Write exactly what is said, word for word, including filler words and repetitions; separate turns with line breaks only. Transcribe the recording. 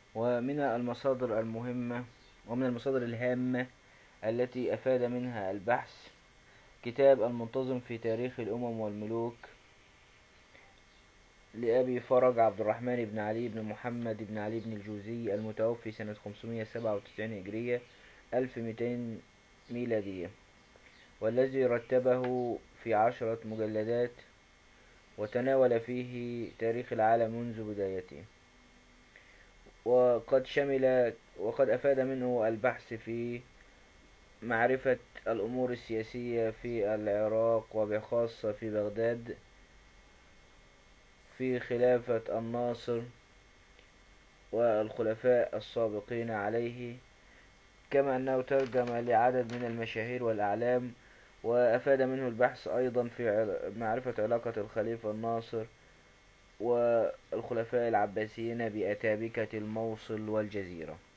ومن المصادر المهمة ومن المصادر الهامة التي أفاد منها البحث كتاب المنتظم في تاريخ الأمم والملوك لأبي فرج عبد الرحمن بن علي بن محمد بن علي بن الجوزي المتوفي سنة خمسمائة وسبعة وتسعين هجرية ألف ومئتين ميلادية، والذي رتبه في عشرة مجلدات وتناول فيه تاريخ العالم منذ بدايته. وقد شمل وقد أفاد منه البحث في معرفة الأمور السياسية في العراق وبخاصة في بغداد في خلافة الناصر والخلفاء السابقين عليه، كما أنه ترجم لعدد من المشاهير والأعلام. وأفاد منه البحث أيضا في معرفة علاقة الخليفة الناصر والخلفاء العباسيين بأتابكة الموصل والجزيرة.